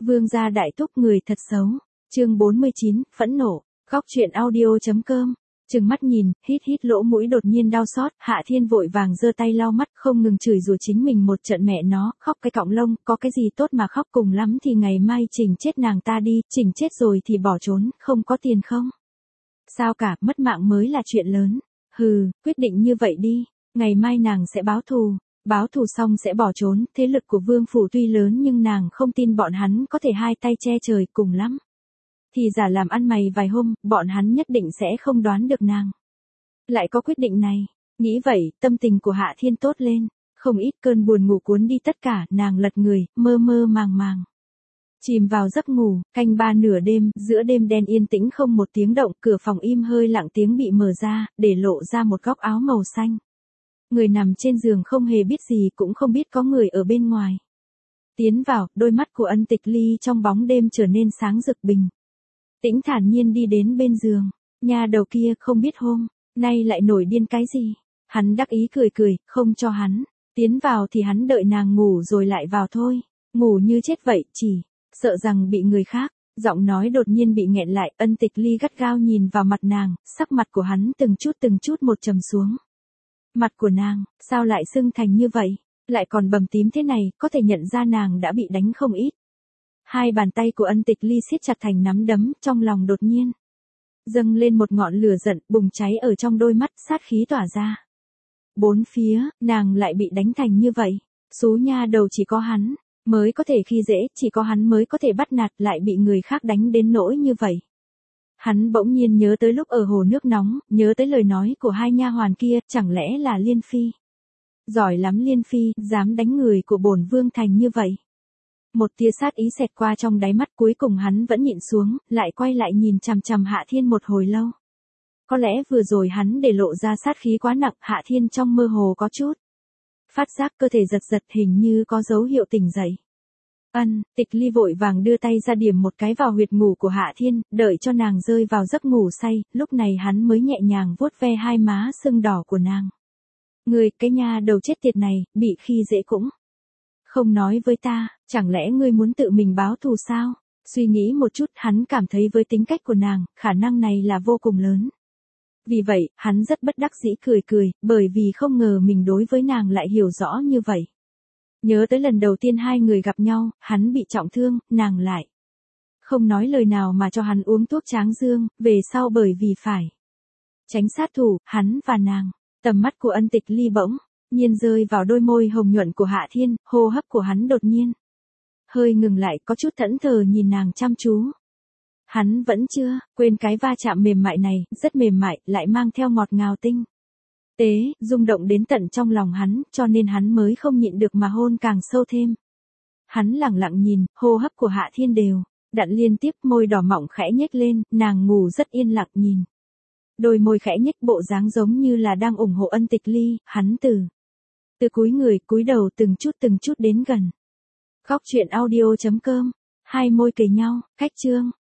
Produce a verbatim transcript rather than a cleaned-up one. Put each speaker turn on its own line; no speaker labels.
Vương gia đại thúc người thật xấu. Chương bốn mươi chín, phẫn nộ. Góc truyện audio.com. Trừng mắt nhìn, hít hít lỗ mũi đột nhiên đau xót, Hạ Thiên vội vàng giơ tay lau mắt, không ngừng chửi rủa chính mình một trận mẹ nó, khóc cái cọng lông, có cái gì tốt mà khóc, cùng lắm thì ngày mai chỉnh chết nàng ta đi, chỉnh chết rồi thì bỏ trốn, không có tiền không? Sao cả, mất mạng mới là chuyện lớn. Hừ, quyết định như vậy đi, ngày mai nàng sẽ báo thù. Báo thù xong sẽ bỏ trốn, thế lực của vương phủ tuy lớn nhưng nàng không tin bọn hắn có thể hai tay che trời, cùng lắm thì giả làm ăn mày vài hôm, bọn hắn nhất định sẽ không đoán được nàng lại có quyết định này. Nghĩ vậy, tâm tình của Hạ Thiên tốt lên, không ít cơn buồn ngủ cuốn đi tất cả, nàng lật người, mơ mơ màng màng chìm vào giấc ngủ. Canh ba nửa đêm, giữa đêm đen yên tĩnh không một tiếng động, cửa phòng im hơi lặng tiếng bị mở ra, để lộ ra một góc áo màu xanh. Người nằm trên giường không hề biết gì, cũng không biết có người ở bên ngoài. Tiến vào, đôi mắt của Ân Tịch Ly trong bóng đêm trở nên sáng rực bình tĩnh thản nhiên đi đến bên giường. Nha đầu kia không biết hôm nay lại nổi điên cái gì. Hắn đắc ý cười cười, không cho hắn tiến vào thì hắn đợi nàng ngủ rồi lại vào thôi. Ngủ như chết vậy, chỉ sợ rằng bị người khác. Giọng nói đột nhiên bị nghẹn lại, Ân Tịch Ly gắt gao nhìn vào mặt nàng, sắc mặt của hắn từng chút từng chút một trầm xuống. Mặt của nàng, sao lại sưng thành như vậy, lại còn bầm tím thế này, có thể nhận ra nàng đã bị đánh không ít. Hai bàn tay của Ân Tịch Ly siết chặt thành nắm đấm, trong lòng đột nhiên dâng lên một ngọn lửa giận, bùng cháy ở trong đôi mắt, sát khí tỏa ra. Bốn phía, nàng lại bị đánh thành như vậy. Số nha đầu chỉ có hắn mới có thể khi dễ, chỉ có hắn mới có thể bắt nạt, lại bị người khác đánh đến nỗi như vậy. Hắn bỗng nhiên nhớ tới lúc ở hồ nước nóng, nhớ tới lời nói của hai nha hoàn kia, chẳng lẽ là Liên Phi? Giỏi lắm Liên Phi, dám đánh người của bổn vương thành như vậy. Một tia sát ý xẹt qua trong đáy mắt, cuối cùng hắn vẫn nhịn xuống, lại quay lại nhìn chằm chằm Hạ Thiên một hồi lâu. Có lẽ vừa rồi hắn để lộ ra sát khí quá nặng, Hạ Thiên trong mơ hồ có chút phát giác cơ thể giật giật, hình như có dấu hiệu tỉnh dậy. Ân Tịch Ly vội vàng đưa tay ra điểm một cái vào huyệt ngủ của Hạ Thiên, đợi cho nàng rơi vào giấc ngủ say, lúc này hắn mới nhẹ nhàng vuốt ve hai má sưng đỏ của nàng. Ngươi, cái nha đầu chết tiệt này, bị khi dễ cũng không nói với ta, chẳng lẽ ngươi muốn tự mình báo thù sao? Suy nghĩ một chút, hắn cảm thấy với tính cách của nàng, khả năng này là vô cùng lớn. Vì vậy, hắn rất bất đắc dĩ cười cười, bởi vì không ngờ mình đối với nàng lại hiểu rõ như vậy. Nhớ tới lần đầu tiên hai người gặp nhau, hắn bị trọng thương, nàng lại không nói lời nào mà cho hắn uống thuốc tráng dương, về sau bởi vì phải tránh sát thủ, hắn và nàng. Tầm mắt của Ân Tịch Ly bỗng nhiên rơi vào đôi môi hồng nhuận của Hạ Thiên, hô hấp của hắn đột nhiên hơi ngừng lại, có chút thẫn thờ nhìn nàng chăm chú. Hắn vẫn chưa quên cái va chạm mềm mại này, rất mềm mại, lại mang theo ngọt ngào tinh tế, rung động đến tận trong lòng hắn, cho nên hắn mới không nhịn được mà hôn càng sâu thêm. Hắn lặng lặng nhìn, hô hấp của Hạ Thiên đều đặn liên tiếp, môi đỏ mọng khẽ nhếch lên, nàng ngủ rất yên lặng nhìn. Đôi môi khẽ nhếch, bộ dáng giống như là đang ủng hộ Ân Tịch Ly, hắn từ từ cúi người, cúi đầu từng chút từng chút đến gần. Góc truyện audio.com. Hai môi kề nhau, cách chương.